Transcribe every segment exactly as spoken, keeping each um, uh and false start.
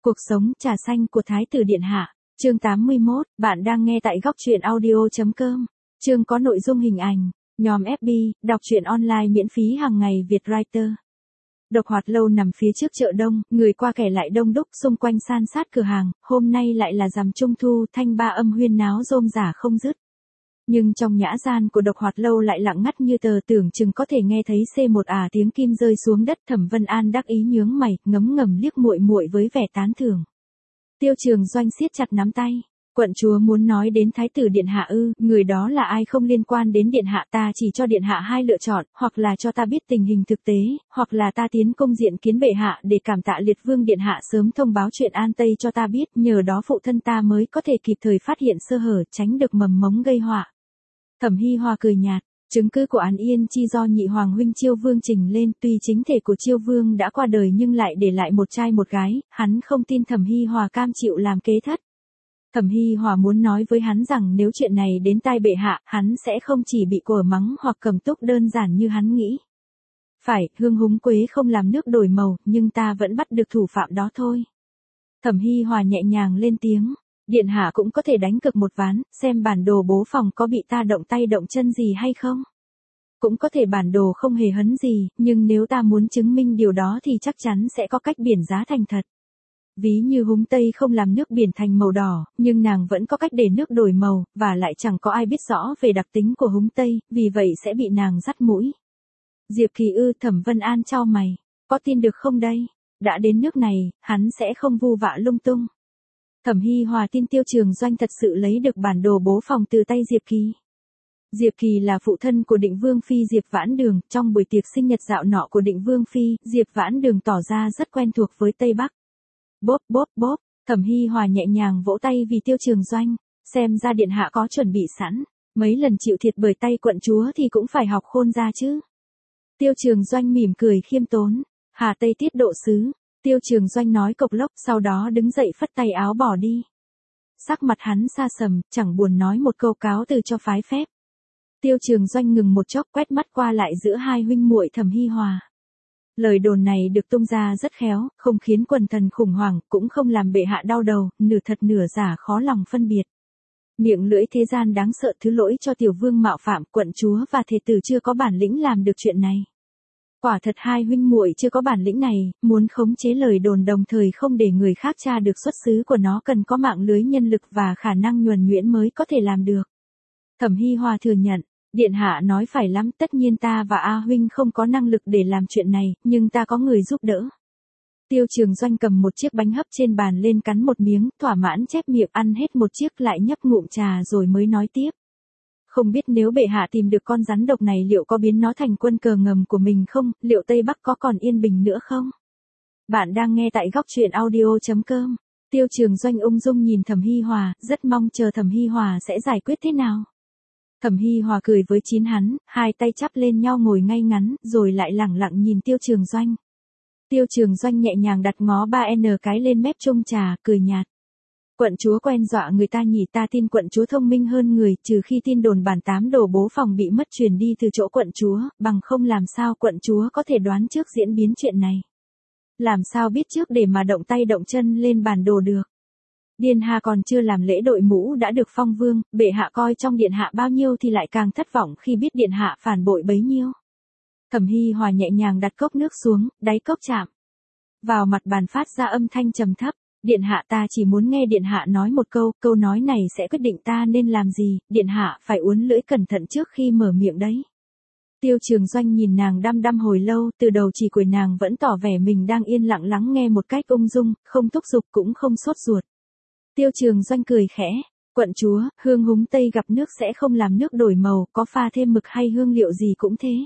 Cuộc sống trà xanh của Thái tử Điện Hạ, chương tám mươi mốt, bạn đang nghe tại góc truyện audio.com. Chương có nội dung hình ảnh, nhóm ép bê, đọc truyện online miễn phí hàng ngày Vietwriter. Độc Hoạt Lâu nằm phía trước chợ đông, người qua kẻ lại đông đúc, xung quanh san sát cửa hàng, hôm nay lại là rằm Trung Thu, thanh ba âm huyên náo rôm rả không dứt. Nhưng trong nhã gian của Độc Hoạt Lâu lại lặng ngắt như tờ, tưởng chừng có thể nghe thấy xê một ả tiếng kim rơi xuống đất. Thẩm Vân An đắc ý nhướng mày, ngấm ngầm liếc muội muội với vẻ tán thưởng. Tiêu Trường Doanh siết chặt nắm tay. Quận chúa muốn nói đến Thái tử Điện Hạ ư? Người đó là ai không liên quan đến Điện Hạ, ta chỉ cho Điện Hạ hai lựa chọn, hoặc là cho ta biết tình hình thực tế, hoặc là ta tiến công diện kiến bệ hạ để cảm tạ Liệt Vương Điện Hạ sớm thông báo chuyện An Tây cho ta biết, nhờ đó phụ thân ta mới có thể kịp thời phát hiện sơ hở, tránh được mầm mống gây họa. Thẩm Hi Hòa cười nhạt, chứng cứ của An Yên Chi do nhị hoàng huynh Chiêu Vương trình lên, tuy chính thể của Chiêu Vương đã qua đời nhưng lại để lại một trai một gái, hắn không tin Thẩm Hi Hòa cam chịu làm kế thất. Thẩm Hi Hòa muốn nói với hắn rằng nếu chuyện này đến tai bệ hạ, hắn sẽ không chỉ bị quở mắng hoặc cầm túc đơn giản như hắn nghĩ. Phải, hương húng quế không làm nước đổi màu, nhưng ta vẫn bắt được thủ phạm đó thôi. Thẩm Hi Hòa nhẹ nhàng lên tiếng. Điện hạ cũng có thể đánh cược một ván, xem bản đồ bố phòng có bị ta động tay động chân gì hay không. Cũng có thể bản đồ không hề hấn gì, nhưng nếu ta muốn chứng minh điều đó thì chắc chắn sẽ có cách biển giá thành thật. Ví như húng Tây không làm nước biển thành màu đỏ, nhưng nàng vẫn có cách để nước đổi màu, và lại chẳng có ai biết rõ về đặc tính của húng Tây, vì vậy sẽ bị nàng dắt mũi. Diệp Kỳ ư? Thẩm Vân An chau mày, có tin được không đây? Đã đến nước này, hắn sẽ không vu vạ lung tung. Thẩm Hi Hòa tin Tiêu Trường Doanh thật sự lấy được bản đồ bố phòng từ tay Diệp Kỳ. Diệp Kỳ là phụ thân của Định Vương Phi Diệp Vãn Đường, trong buổi tiệc sinh nhật dạo nọ của Định Vương Phi, Diệp Vãn Đường tỏ ra rất quen thuộc với Tây Bắc. Bốp bốp bốp, Thẩm Hi Hòa nhẹ nhàng vỗ tay vì Tiêu Trường Doanh, xem ra Điện Hạ có chuẩn bị sẵn, mấy lần chịu thiệt bởi tay quận chúa thì cũng phải học khôn ra chứ. Tiêu Trường Doanh mỉm cười khiêm tốn, Hà Tây tiết độ sứ. Tiêu Trường Doanh nói cộc lốc, sau đó đứng dậy phất tay áo bỏ đi. Sắc mặt hắn sa sầm, chẳng buồn nói một câu cáo từ cho phái phép. Tiêu Trường Doanh ngừng một chốc, quét mắt qua lại giữa hai huynh muội Thẩm Hi Hòa. Lời đồn này được tung ra rất khéo, không khiến quần thần khủng hoảng, cũng không làm bệ hạ đau đầu, nửa thật nửa giả khó lòng phân biệt. Miệng lưỡi thế gian đáng sợ, thứ lỗi cho tiểu vương mạo phạm, quận chúa và thể tử chưa có bản lĩnh làm được chuyện này. Quả thật hai huynh muội chưa có bản lĩnh này, muốn khống chế lời đồn đồng thời không để người khác tra được xuất xứ của nó cần có mạng lưới nhân lực và khả năng nhuần nhuyễn mới có thể làm được. Thẩm Hi Hòa thừa nhận, Điện Hạ nói phải lắm, tất nhiên ta và A huynh không có năng lực để làm chuyện này, nhưng ta có người giúp đỡ. Tiêu Trường Doanh cầm một chiếc bánh hấp trên bàn lên cắn một miếng, thỏa mãn chép miệng ăn hết một chiếc lại nhấp ngụm trà rồi mới nói tiếp. Không biết nếu bệ hạ tìm được con rắn độc này liệu có biến nó thành quân cờ ngầm của mình không, liệu Tây Bắc có còn yên bình nữa không? Bạn đang nghe tại góc truyện audio.com. Tiêu Trường Doanh ung dung nhìn Thẩm Hi Hòa, rất mong chờ Thẩm Hi Hòa sẽ giải quyết thế nào. Thẩm Hi Hòa cười với chín hắn, hai tay chắp lên nhau ngồi ngay ngắn, rồi lại lẳng lặng nhìn Tiêu Trường Doanh. Tiêu Trường Doanh nhẹ nhàng đặt ngó ba n cái lên mép chung trà, cười nhạt. Quận chúa quen dọa người ta nhỉ? Ta tin quận chúa thông minh hơn người, trừ khi tin đồn bản tám đồ bố phòng bị mất truyền đi từ chỗ quận chúa, bằng không làm sao quận chúa có thể đoán trước diễn biến chuyện này. Làm sao biết trước để mà động tay động chân lên bản đồ được. Điền Hà còn chưa làm lễ đội mũ đã được phong vương, bệ hạ coi trong điện hạ bao nhiêu thì lại càng thất vọng khi biết điện hạ phản bội bấy nhiêu. Thẩm Hi Hòa nhẹ nhàng đặt cốc nước xuống, đáy cốc chạm vào mặt bàn phát ra âm thanh trầm thấp. Điện hạ, ta chỉ muốn nghe điện hạ nói một câu, câu nói này sẽ quyết định ta nên làm gì, điện hạ phải uốn lưỡi cẩn thận trước khi mở miệng đấy. Tiêu Trường Doanh nhìn nàng đăm đăm hồi lâu, từ đầu chỉ quỷ nàng vẫn tỏ vẻ mình đang yên lặng lắng nghe một cách ung dung, không thúc giục cũng không sốt ruột. Tiêu Trường Doanh cười khẽ, quận chúa, hương húng Tây gặp nước sẽ không làm nước đổi màu, có pha thêm mực hay hương liệu gì cũng thế.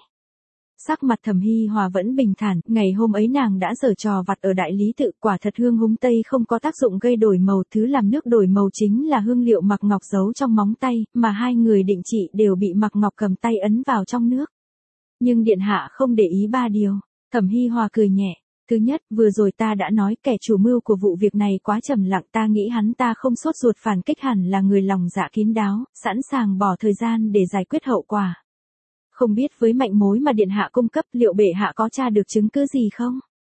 Sắc mặt Thẩm Hi Hòa vẫn bình thản, ngày hôm ấy nàng đã giở trò vặt ở đại lý tự, quả thật hương húng Tây không có tác dụng gây đổi màu, thứ làm nước đổi màu chính là hương liệu Mạc Ngọc giấu trong móng tay, mà hai người định trị đều bị Mạc Ngọc cầm tay ấn vào trong nước. Nhưng điện hạ không để ý ba điều. Thẩm Hi Hòa cười nhẹ, thứ nhất, vừa rồi ta đã nói kẻ chủ mưu của vụ việc này quá trầm lặng, ta nghĩ hắn ta không sốt ruột phản kích, hẳn là người lòng dạ kín đáo, sẵn sàng bỏ thời gian để giải quyết hậu quả. Không biết với manh mối mà điện hạ cung cấp liệu bệ hạ có tra được chứng cứ gì không?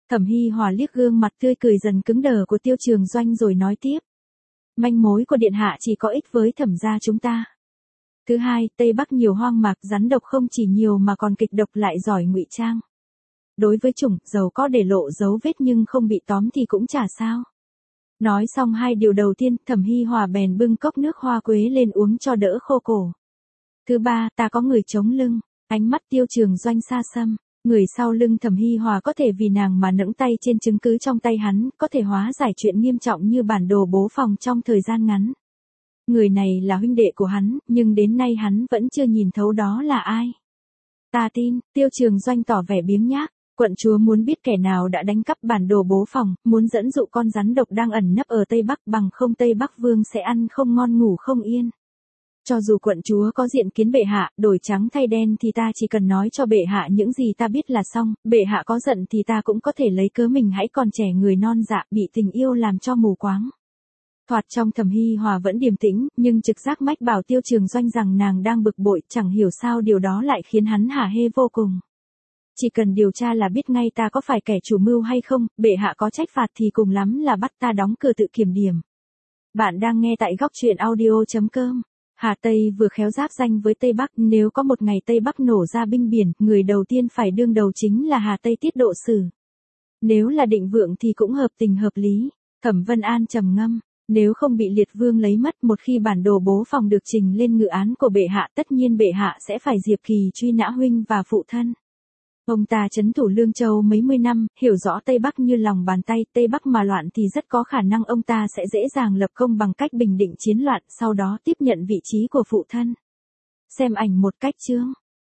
Thẩm Hi Hòa liếc gương mặt tươi cười dần cứng đờ của Tiêu Trường Doanh rồi nói tiếp. Manh mối của điện hạ chỉ có ích với thẩm gia chúng ta. Thứ hai, Tây Bắc nhiều hoang mạc rắn độc không chỉ nhiều mà còn kịch độc lại giỏi ngụy trang. Đối với chủng, dầu có để lộ dấu vết nhưng không bị tóm thì cũng chả sao. Nói xong hai điều đầu tiên, Thẩm Hi Hòa bèn bưng cốc nước hoa quế lên uống cho đỡ khô cổ. Thứ ba, ta có người chống lưng. Ánh mắt Tiêu Trường Doanh xa xăm. Người sau lưng Thẩm Hi Hòa có thể vì nàng mà nẫng tay trên chứng cứ trong tay hắn, có thể hóa giải chuyện nghiêm trọng như bản đồ bố phòng trong thời gian ngắn. Người này là huynh đệ của hắn, nhưng đến nay hắn vẫn chưa nhìn thấu đó là ai. Ta tin, Tiêu Trường Doanh tỏ vẻ biếng nhác. Quận chúa muốn biết kẻ nào đã đánh cắp bản đồ bố phòng, muốn dẫn dụ con rắn độc đang ẩn nấp ở Tây Bắc, bằng không Tây Bắc Vương sẽ ăn không ngon ngủ không yên. Cho dù quận chúa có diện kiến bệ hạ, đổi trắng thay đen thì ta chỉ cần nói cho bệ hạ những gì ta biết là xong, bệ hạ có giận thì ta cũng có thể lấy cớ mình hãy còn trẻ người non dạ bị tình yêu làm cho mù quáng. Thoạt trong Thẩm Hi Hòa vẫn điềm tĩnh, nhưng trực giác mách bảo Tiêu Trường Doanh rằng nàng đang bực bội, chẳng hiểu sao điều đó lại khiến hắn hả hê vô cùng. Chỉ cần điều tra là biết ngay ta có phải kẻ chủ mưu hay không, bệ hạ có trách phạt thì cùng lắm là bắt ta đóng cửa tự kiểm điểm. Bạn đang nghe tại góc truyện audio chấm com. Hà Tây vừa khéo giáp danh với Tây Bắc, nếu có một ngày Tây Bắc nổ ra binh biển, người đầu tiên phải đương đầu chính là Hà Tây Tiết Độ Sử. Nếu là Định Vượng thì cũng hợp tình hợp lý. Thẩm Vân An trầm ngâm, nếu không bị Liệt Vương lấy mất một khi bản đồ bố phòng được trình lên ngự án của bệ hạ, tất nhiên bệ hạ sẽ phải diệp kỳ truy nã huynh và phụ thân. Ông ta trấn thủ Lương Châu mấy mươi năm, hiểu rõ Tây Bắc như lòng bàn tay, Tây Bắc mà loạn thì rất có khả năng ông ta sẽ dễ dàng lập công bằng cách bình định chiến loạn, sau đó tiếp nhận vị trí của phụ thân. Xem ảnh một cách chương.